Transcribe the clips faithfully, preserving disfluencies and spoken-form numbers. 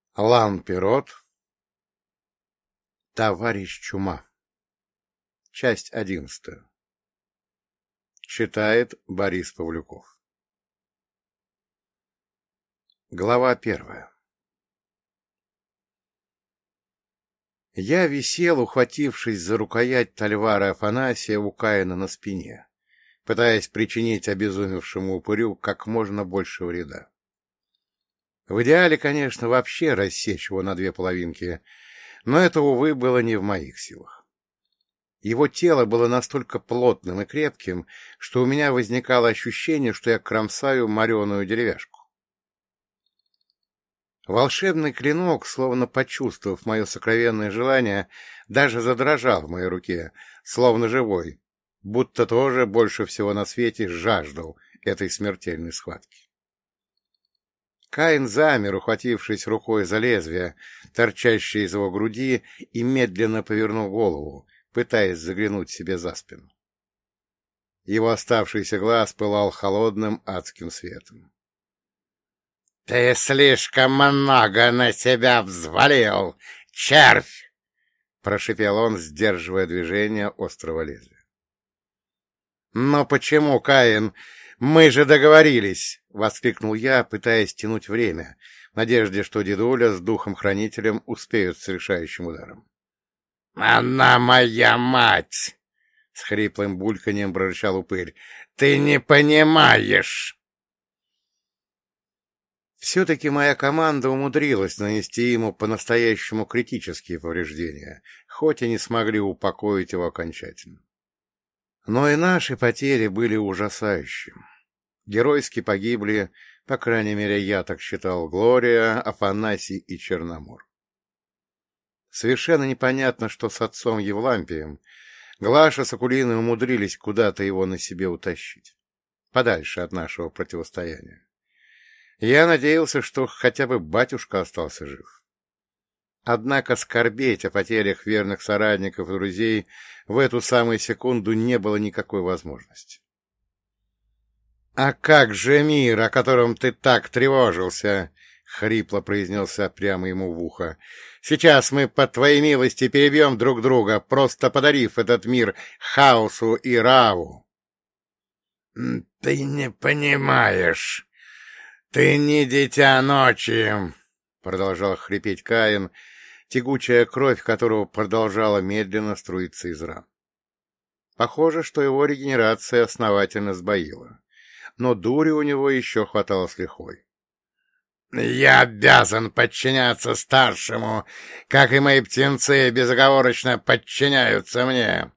Лан-Пирот, товарищ Чума. Часть одиннадцатая. Читает Борис Павлюков. Глава первая. Я висел, ухватившись за рукоять Тальвара Афанасия у Каина на спине, пытаясь причинить обезумевшему упырю как можно больше вреда. В идеале, конечно, вообще рассечь его на две половинки, но это, увы, было не в моих силах. Его тело было настолько плотным и крепким, что у меня возникало ощущение, что я кромсаю мореную деревяшку. Волшебный клинок, словно почувствовав мое сокровенное желание, даже задрожал в моей руке, словно живой, будто тоже больше всего на свете жаждал этой смертельной схватки. Каин замер, ухватившись рукой за лезвие, торчащее из его груди, и медленно повернул голову, пытаясь заглянуть себе за спину. Его оставшийся глаз пылал холодным адским светом. — Ты слишком много на себя взвалил, червь! — прошипел он, сдерживая движение острого лезвия. — Но почему, Каин? Мы же договорились! — воскликнул я, пытаясь тянуть время, в надежде, что дедуля с духом-хранителем успеют с решающим ударом. — Она моя мать! — с хриплым бульканьем прорычал упырь. — Ты не понимаешь! Все-таки моя команда умудрилась нанести ему по-настоящему критические повреждения, хоть и не смогли упокоить его окончательно. Но и наши потери были ужасающими. Геройски погибли, по крайней мере, я так считал, Глория, Афанасий и Черномор. Совершенно непонятно, что с отцом Евлампием. Глаша с Акулиной умудрились куда-то его на себе утащить, подальше от нашего противостояния. Я надеялся, что хотя бы батюшка остался жив. Однако скорбеть о потерях верных соратников и друзей в эту самую секунду не было никакой возможности. — А как же мир, о котором ты так тревожился? — хрипло произнесся прямо ему в ухо. — Сейчас мы, по твоей милости, перебьем друг друга, просто подарив этот мир хаосу и раву. — Ты не понимаешь. Ты не дитя ночи, — продолжал хрипеть Каин, тягучая кровь которого продолжала медленно струиться из ран. Похоже, что его регенерация основательно сбоила, но дури у него еще хватало с лихвой. — Я обязан подчиняться старшему, как и мои птенцы безоговорочно подчиняются мне.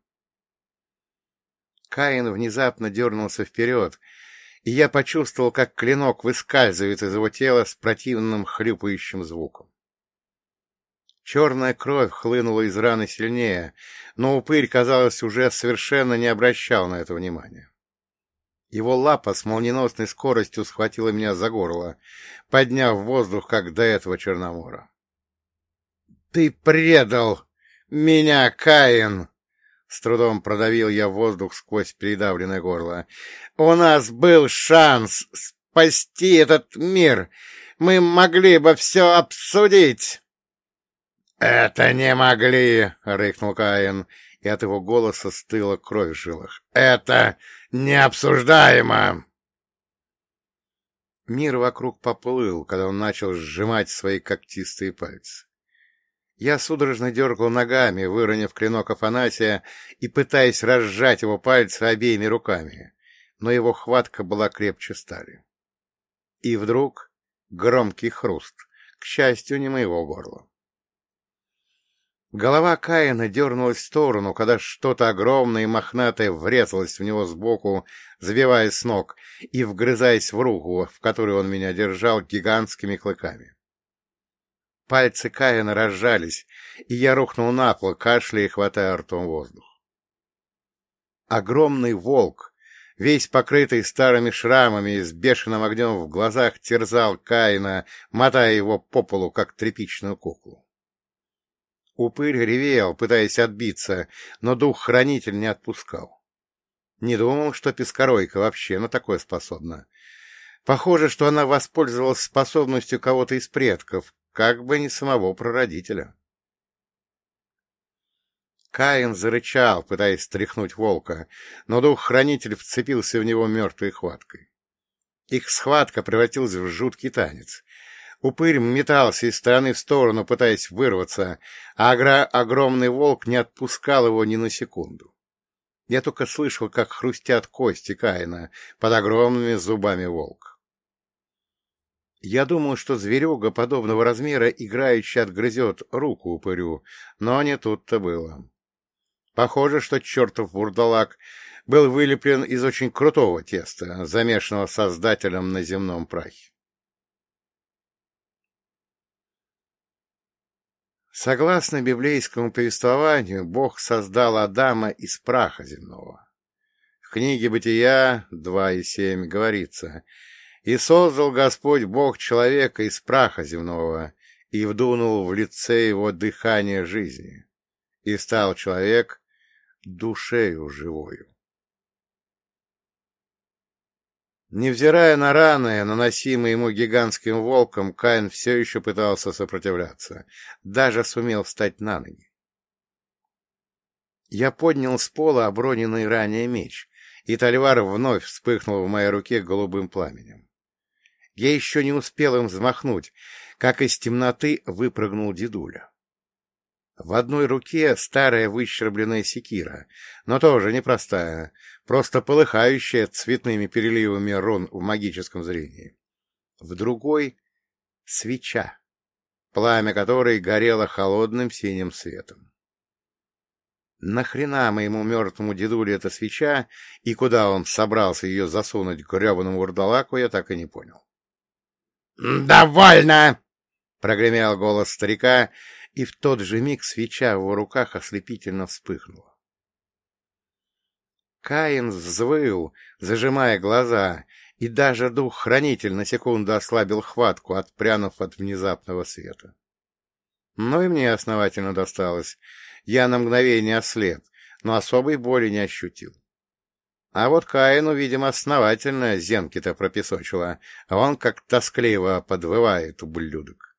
Каин внезапно дернулся вперед, и я почувствовал, как клинок выскальзывает из его тела с противным хлюпающим звуком. Черная кровь хлынула из раны сильнее, но упырь, казалось, уже совершенно не обращал на это внимания. Его лапа с молниеносной скоростью схватила меня за горло, подняв в воздух, как до этого Черномора. — Ты предал меня, Каин! С трудом продавил я воздух сквозь передавленное горло. — У нас был шанс спасти этот мир. Мы могли бы все обсудить. — Это не могли, — рыкнул Каин, и от его голоса стыла кровь в жилах. — Это необсуждаемо. Мир вокруг поплыл, когда он начал сжимать свои когтистые пальцы. Я судорожно дергал ногами, выронив клинок Афанасия и пытаясь разжать его пальцы обеими руками, но его хватка была крепче стали. И вдруг громкий хруст, к счастью, не моего горла. Голова Каина дернулась в сторону, когда что-то огромное и мохнатое врезалось в него сбоку, сбивая с ног и вгрызаясь в руку, в которой он меня держал гигантскими клыками. Пальцы Каина разжались, и я рухнул на пол, кашляя и хватая ртом воздух. Огромный волк, весь покрытый старыми шрамами и с бешеным огнем в глазах, терзал Каина, мотая его по полу, как тряпичную куклу. Упырь ревел, пытаясь отбиться, но дух-хранитель не отпускал. Не думал, что пескоройка вообще на такое способна. Похоже, что она воспользовалась способностью кого-то из предков, как бы не самого прародителя. Каин зарычал, пытаясь стряхнуть волка, но дух-хранитель вцепился в него мертвой хваткой. Их схватка превратилась в жуткий танец. Упырь метался из стороны в сторону, пытаясь вырваться, а огра- огромный волк не отпускал его ни на секунду. Я только слышал, как хрустят кости Каина под огромными зубами волка. Я думал, что зверюга подобного размера играюще отгрызет руку упырю, но не тут-то было. Похоже, что чертов вурдалак был вылеплен из очень крутого теста, замешанного создателем на земном прахе. Согласно библейскому повествованию, Бог создал Адама из праха земного. В книге Бытия два и семь говорится: «И создал Господь Бог человека из праха земного, и вдунул в лице его дыхание жизни, и стал человек душею живою». Невзирая на раны, наносимые ему гигантским волком, Каин все еще пытался сопротивляться, даже сумел встать на ноги. Я поднял с пола оброненный ранее меч, и тальвар вновь вспыхнул в моей руке голубым пламенем. Я еще не успел им взмахнуть, как из темноты выпрыгнул дедуля. В одной руке старая выщербленная секира, но тоже непростая, просто полыхающая цветными переливами рун в магическом зрении. В другой — свеча, пламя которой горело холодным синим светом. Нахрена моему мертвому дедуле эта свеча, и куда он собрался ее засунуть к гребаному вурдалаку, я так и не понял. «Довольно!» — прогремел голос старика, и в тот же миг свеча в его руках ослепительно вспыхнула. Каин взвыл, зажимая глаза, и даже дух-хранитель на секунду ослабил хватку, отпрянув от внезапного света. Но и мне основательно досталось. Я на мгновение ослеп, но особой боли не ощутил. А вот Каину, видимо, основательно зенки-то пропесочило, а он как тоскливо подвывает, ублюдок.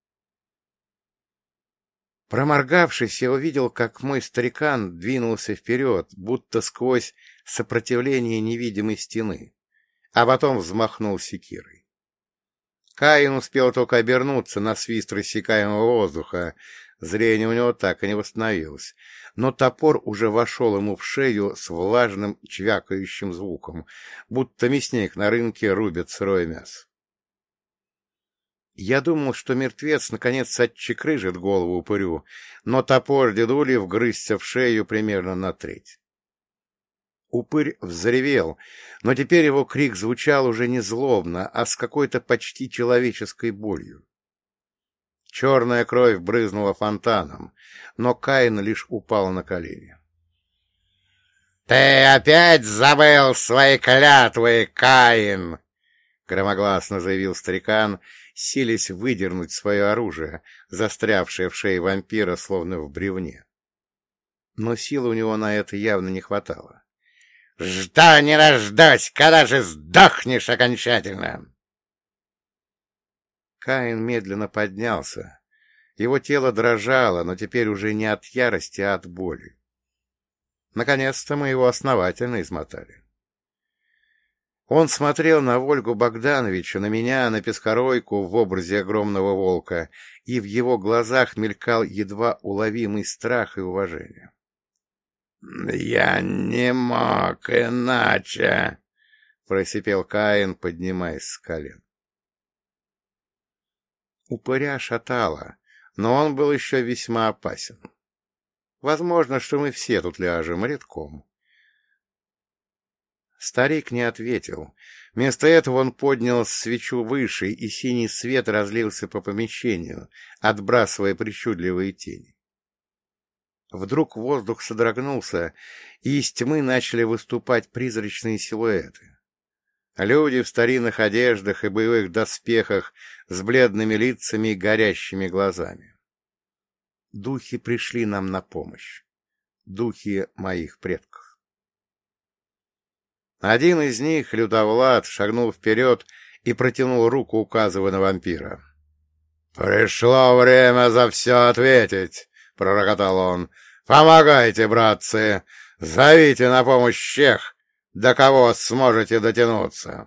Проморгавшись, я увидел, как мой старикан двинулся вперед, будто сквозь сопротивление невидимой стены, а потом взмахнул секирой. Каин успел только обернуться на свист рассекаемого воздуха, зрение у него так и не восстановилось, но топор уже вошел ему в шею с влажным чвякающим звуком, будто мясник на рынке рубит сырое мясо. Я думал, что мертвец наконец отчекрыжит голову упырю, но топор дедули вгрызся в шею примерно на треть. Упырь взревел, но теперь его крик звучал уже не злобно, а с какой-то почти человеческой болью. Черная кровь брызнула фонтаном, но Каин лишь упал на колени. — Ты опять забыл свои клятвы, Каин! — громогласно заявил старикан, силясь выдернуть свое оружие, застрявшее в шее вампира, словно в бревне. Но силы у него на это явно не хватало. — Жда не рождать, когда же сдохнешь окончательно! Каин медленно поднялся. Его тело дрожало, но теперь уже не от ярости, а от боли. Наконец-то мы его основательно измотали. Он смотрел на Вольгу Богдановича, на меня, на Пескоройку в образе огромного волка, и в его глазах мелькал едва уловимый страх и уважение. — Я не мог иначе! — просипел Каин, поднимаясь с колен. Упыря шатало, но он был еще весьма опасен. Возможно, что мы все тут ляжем редком. Старик не ответил. Вместо этого он поднял свечу выше, и синий свет разлился по помещению, отбрасывая причудливые тени. Вдруг воздух содрогнулся, и из тьмы начали выступать призрачные силуэты. Люди в старинных одеждах и боевых доспехах с бледными лицами и горящими глазами. Духи пришли нам на помощь. Духи моих предков. Один из них, Лютовлад, шагнул вперед и протянул руку, указывая на вампира. «Пришло время за все ответить», — пророкотал он. «Помогайте, братцы! Зовите на помощь тех, до кого сможете дотянуться!»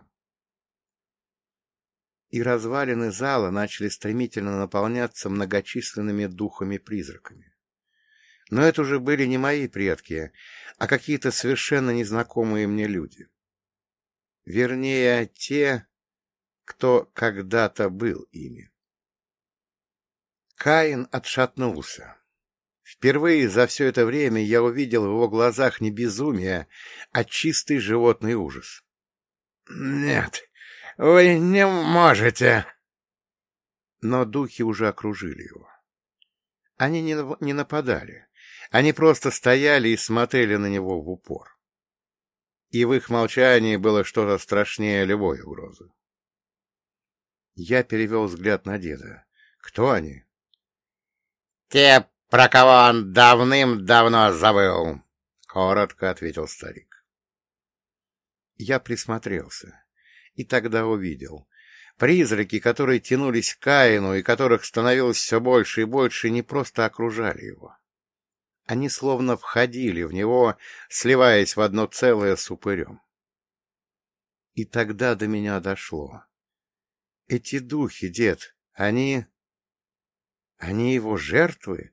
И развалины зала начали стремительно наполняться многочисленными духами-призраками. Но это уже были не мои предки, а какие-то совершенно незнакомые мне люди. Вернее, те, кто когда-то был ими. Каин отшатнулся. Впервые за все это время я увидел в его глазах не безумие, а чистый животный ужас. — Нет, вы не можете! Но духи уже окружили его. Они не, не нападали, они просто стояли и смотрели на него в упор. И в их молчании было что-то страшнее любой угрозы. Я перевел взгляд на деда. Кто они? — Те, про кого он давным-давно забыл, — коротко ответил старик. Я присмотрелся, и тогда увидел. Призраки, которые тянулись к Каину и которых становилось все больше и больше, не просто окружали его. Они словно входили в него, сливаясь в одно целое с упырем. И тогда до меня дошло. Эти духи, дед, они... они его жертвы?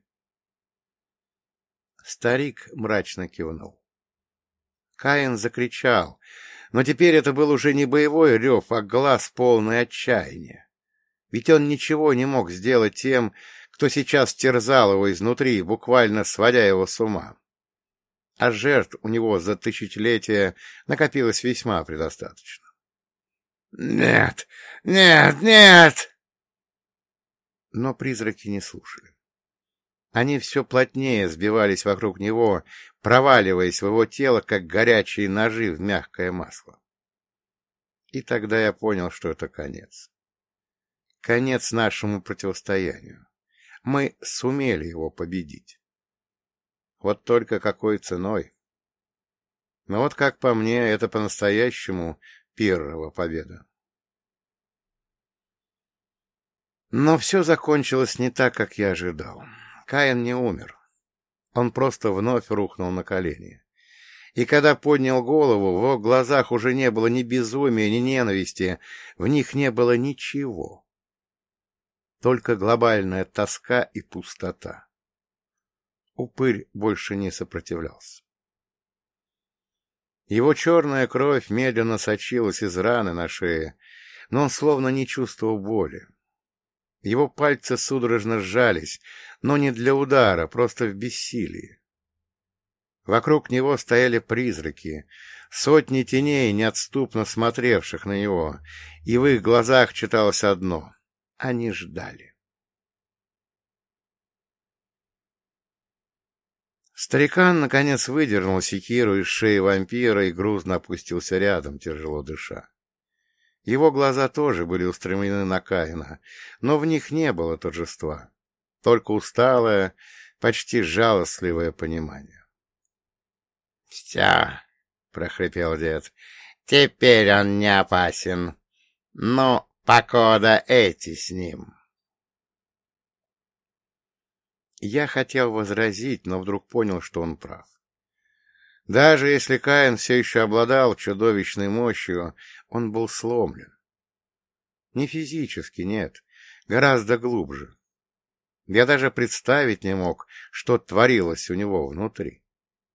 Старик мрачно кивнул. Каин закричал, но теперь это был уже не боевой рев, а глаз полный отчаяния. Ведь он ничего не мог сделать тем, кто сейчас терзал его изнутри, буквально сводя его с ума. А жертв у него за тысячелетия накопилось весьма предостаточно. «Нет! Нет! Нет!» Но призраки не слушали. Они все плотнее сбивались вокруг него, проваливаясь в его тело, как горячие ножи в мягкое масло. И тогда я понял, что это конец. Конец нашему противостоянию. Мы сумели его победить. Вот только какой ценой. Но вот как по мне, это по-настоящему первая победа. Но все закончилось не так, как я ожидал. Каин не умер. Он просто вновь рухнул на колени. И когда поднял голову, в его глазах уже не было ни безумия, ни ненависти, в них не было ничего. Только глобальная тоска и пустота. Упырь больше не сопротивлялся. Его черная кровь медленно сочилась из раны на шее, но он словно не чувствовал боли. Его пальцы судорожно сжались, но не для удара, просто в бессилии. Вокруг него стояли призраки, сотни теней, неотступно смотревших на него, и в их глазах читалось одно — они ждали. Старикан, наконец, выдернул секиру из шеи вампира и грузно опустился рядом, тяжело дыша. Его глаза тоже были устремлены на Каина, но в них не было торжества, только усталое, почти жалостливое понимание. — Все, — прохрипел дед, — теперь он не опасен. Ну, покуда эти с ним. Я хотел возразить, но вдруг понял, что он прав. Даже если Каин все еще обладал чудовищной мощью, он был сломлен. Не физически, нет, гораздо глубже. Я даже представить не мог, что творилось у него внутри.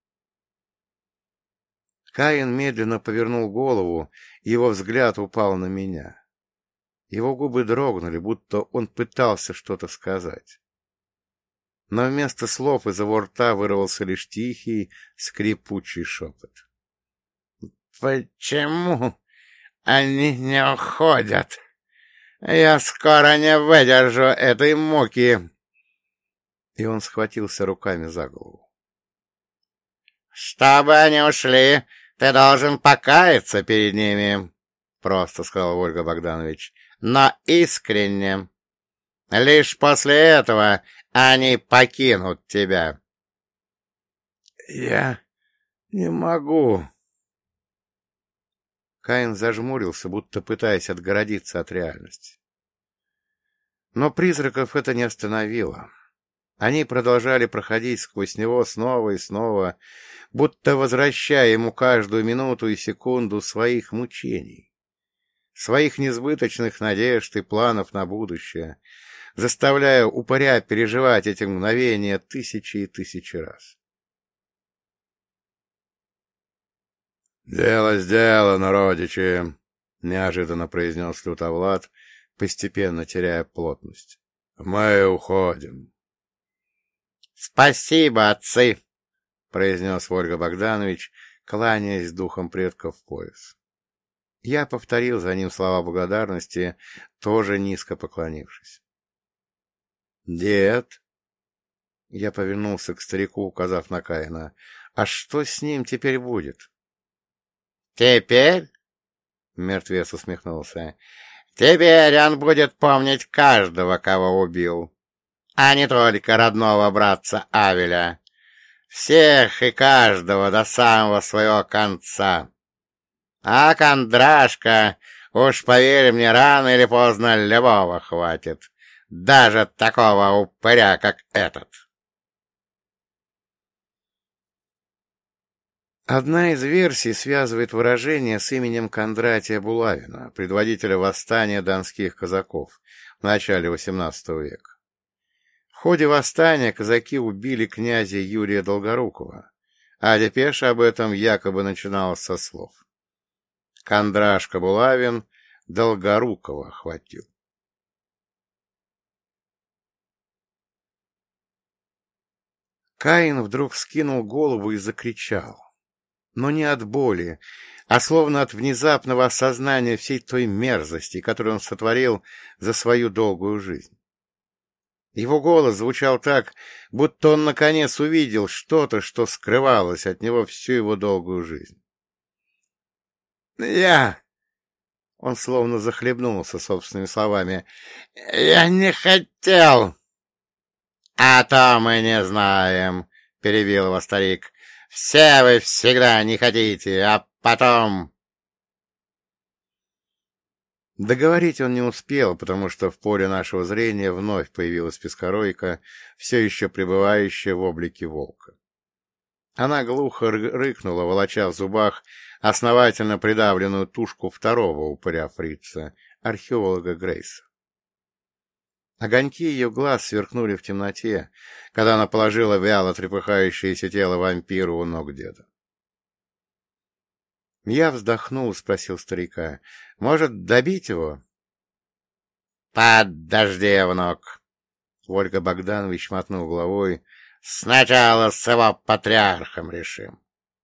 Каин медленно повернул голову, и его взгляд упал на меня. Его губы дрогнули, будто он пытался что-то сказать. Но вместо слов из его рта вырвался лишь тихий, скрипучий шепот. — Почему они не уходят? Я скоро не выдержу этой муки. И он схватился руками за голову. — Чтобы они ушли, ты должен покаяться перед ними, — просто сказал Ольга Богданович, — но искренне. Лишь после этого они покинут тебя. — Я не могу. Каин зажмурился, будто пытаясь отгородиться от реальности. Но призраков это не остановило. Они продолжали проходить сквозь него снова и снова, будто возвращая ему каждую минуту и секунду своих мучений, своих несбыточных надежд и планов на будущее, заставляя упыря переживать эти мгновения тысячи и тысячи раз. «Дело сделано, родичи!» — неожиданно произнес Лютовлад, постепенно теряя плотность. «Мы уходим». «Спасибо, отцы!» — произнес Вольга Богданович, кланяясь духом предков в пояс. Я повторил за ним слова благодарности, тоже низко поклонившись. «Дед!» — я повернулся к старику, указав на Каина. «А что с ним теперь будет?» «Теперь?» — мертвец усмехнулся. «Теперь он будет помнить каждого, кого убил, а не только родного братца Авеля. Всех и каждого до самого своего конца. А Кондрашка, уж поверь мне, рано или поздно любого хватит, даже такого упыря, как этот». Одна из версий связывает выражение с именем Кондратия Булавина, предводителя восстания донских казаков в начале восемнадцатого века. В ходе восстания казаки убили князя Юрия Долгорукова, а депеша об этом якобы начиналась со слов: «Кондрашка Булавин Долгорукова хватил». Каин вдруг вскинул голову и закричал. Но не от боли, а словно от внезапного осознания всей той мерзости, которую он сотворил за свою долгую жизнь. Его голос звучал так, будто он наконец увидел что-то, что скрывалось от него всю его долгую жизнь. «Я...» — он словно захлебнулся собственными словами. «Я не хотел...» «А то мы не знаем», — перебил его старик. «Все вы всегда не хотите, а потом...» Договорить он не успел, потому что в поле нашего зрения вновь появилась пескоройка, все еще пребывающая в облике волка. Она глухо рыкнула, волоча в зубах основательно придавленную тушку второго упыря фрица, археолога Грейса. Огоньки ее глаз сверкнули в темноте, когда она положила вяло трепыхающееся тело вампиру у ног деда. Я вздохнул, спросил старика: «Может, добить его?» «Подожди, внук!» Ольга Богданович мотнул головой. «Сначала с его патриархом решим».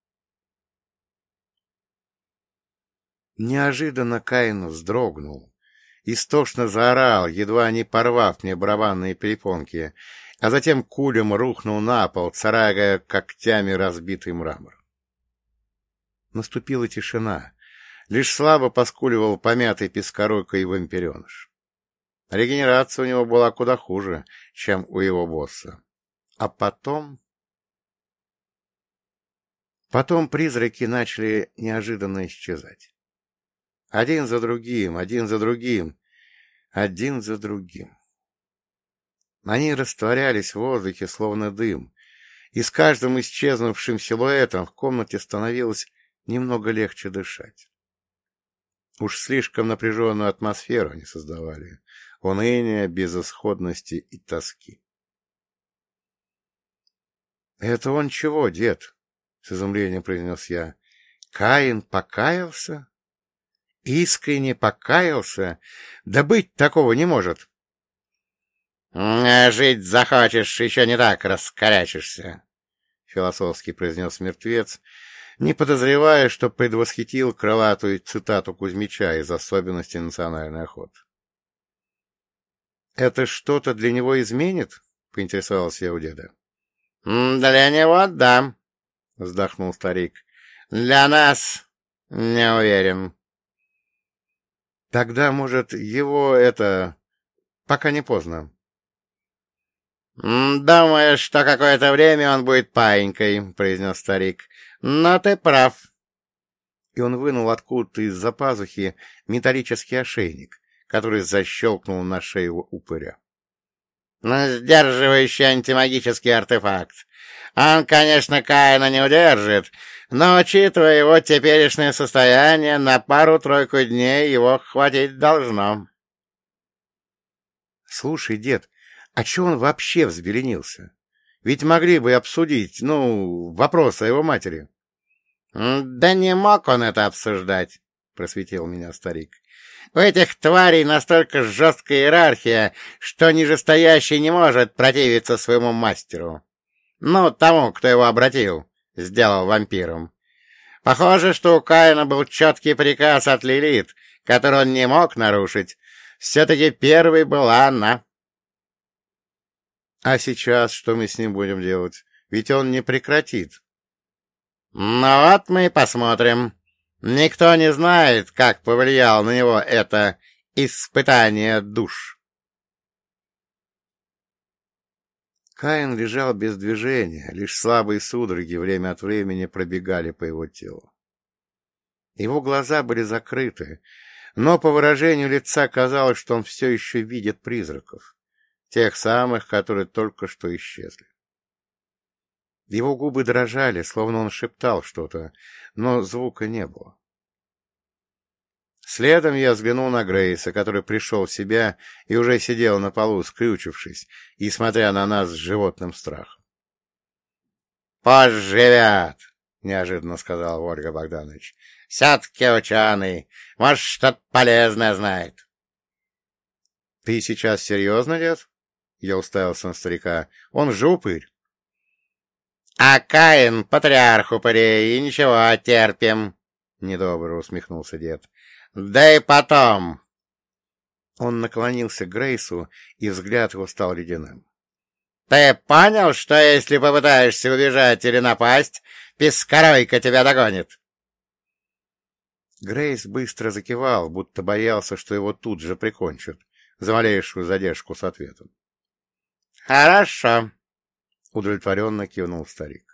Неожиданно Каин вздрогнул. Истошно заорал, едва не порвав мне барабанные перепонки, а затем кулем рухнул на пол, царапая когтями разбитый мрамор. Наступила тишина. Лишь слабо поскуливал помятый пескоройкой вампиреныш. Регенерация у него была куда хуже, чем у его босса. А потом... Потом призраки начали неожиданно исчезать. Один за другим, один за другим, один за другим. Они растворялись в воздухе, словно дым, и с каждым исчезнувшим силуэтом в комнате становилось немного легче дышать. Уж слишком напряженную атмосферу они создавали, уныния, безысходности и тоски. — Это он чего, дед? — с изумлением произнес я. — Каин покаялся? Искренне покаялся? Да быть такого не может. — Жить захочешь, еще не так раскорячишься, — философски произнес мертвец, не подозревая, что предвосхитил крылатую цитату Кузьмича из особенностей национальной охоты. — Это что-то для него изменит? — поинтересовался я у деда. — Для него — да, — вздохнул старик. — Для нас — не уверен. — Тогда, может, его это... пока не поздно. — Думаешь, что какое-то время он будет паинькой, — произнес старик. — Но ты прав. И он вынул откуда-то из-за пазухи металлический ошейник, который защелкнул на шею упыря. сдерживающий антимагический артефакт. Он, конечно, Каина не удержит, но, учитывая его теперешнее состояние, на пару-тройку дней его хватить должно. — Слушай, дед, а чё он вообще взбеленился? Ведь могли бы обсудить, ну, вопрос о его матери. — Да не мог он это обсуждать, — просветил меня старик. — У этих тварей настолько жесткая иерархия, что нижестоящий не может противиться своему мастеру. Ну, тому, кто его обратил, сделал вампиром. Похоже, что у Каина был четкий приказ от Лилит, который он не мог нарушить. Все-таки первой была она. — А сейчас что мы с ним будем делать? Ведь он не прекратит. — Ну вот мы и посмотрим. Никто не знает, как повлияло на него это испытание душ. Каин лежал без движения, лишь слабые судороги время от времени пробегали по его телу. Его глаза были закрыты, но по выражению лица казалось, что он все еще видит призраков, тех самых, которые только что исчезли. Его губы дрожали, словно он шептал что-то, но звука не было. Следом я взглянул на Грейса, который пришел в себя и уже сидел на полу, скрючившись и смотря на нас с животным страхом. — Поживят, — неожиданно сказал Ольга Богданович. — Все-таки ученый, может, что-то полезное знает. — Ты сейчас серьезно, дед? Я уставился на старика. — Он же упырь. — А Каин — патриарх упырей, и ничего, терпим, — недобро усмехнулся дед. — Да и потом... Он наклонился к Грейсу, и взгляд его стал ледяным. — Ты понял, что если попытаешься убежать или напасть, пескаройка тебя догонит? Грейс быстро закивал, будто боялся, что его тут же прикончат, за малейшую задержку с ответом. — Хорошо, — удовлетворенно кивнул старик.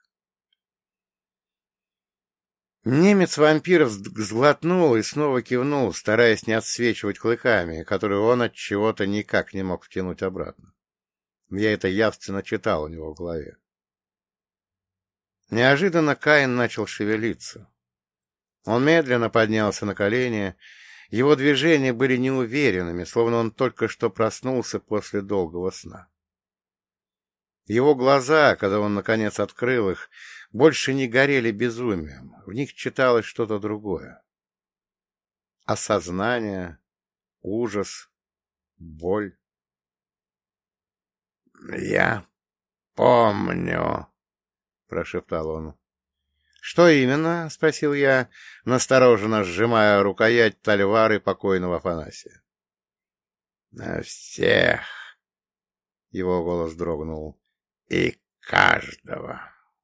Немец-вампир сглотнул и снова кивнул, стараясь не отсвечивать клыками, которые он от чего-то никак не мог втянуть обратно. Я это явственно читал у него в голове. Неожиданно Каин начал шевелиться. Он медленно поднялся на колени, его движения были неуверенными, словно он только что проснулся после долгого сна. Его глаза, когда он наконец открыл их, больше не горели безумием, в них читалось что-то другое. Осознание, ужас, боль. — Я помню, — прошептал он. — Что именно? — спросил я, настороженно сжимая рукоять тальвары покойного Афанасия. — На всех, — его голос дрогнул, — и каждого.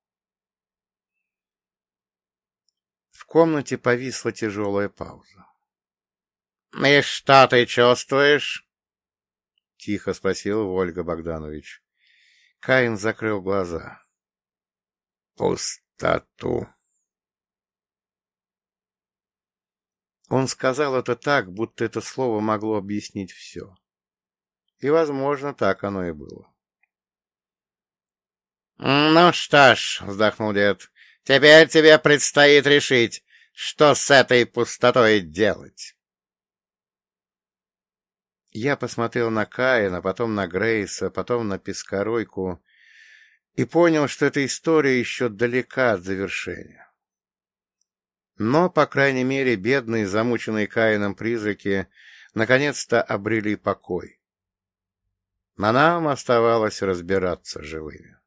В комнате повисла тяжелая пауза. — И что ты чувствуешь? — тихо спросил Ольга Богданович. Каин закрыл глаза. — Пустоту. Он сказал это так, будто это слово могло объяснить все. И, возможно, так оно и было. — Ну что ж, — вздохнул дед, — теперь тебе предстоит решить, что с этой пустотой делать. Я посмотрел на Каина, потом на Грейса, потом на Пескаройку и понял, что эта история еще далека от завершения. Но, по крайней мере, бедные, замученные Каином призраки наконец-то обрели покой. А нам оставалось разбираться живыми.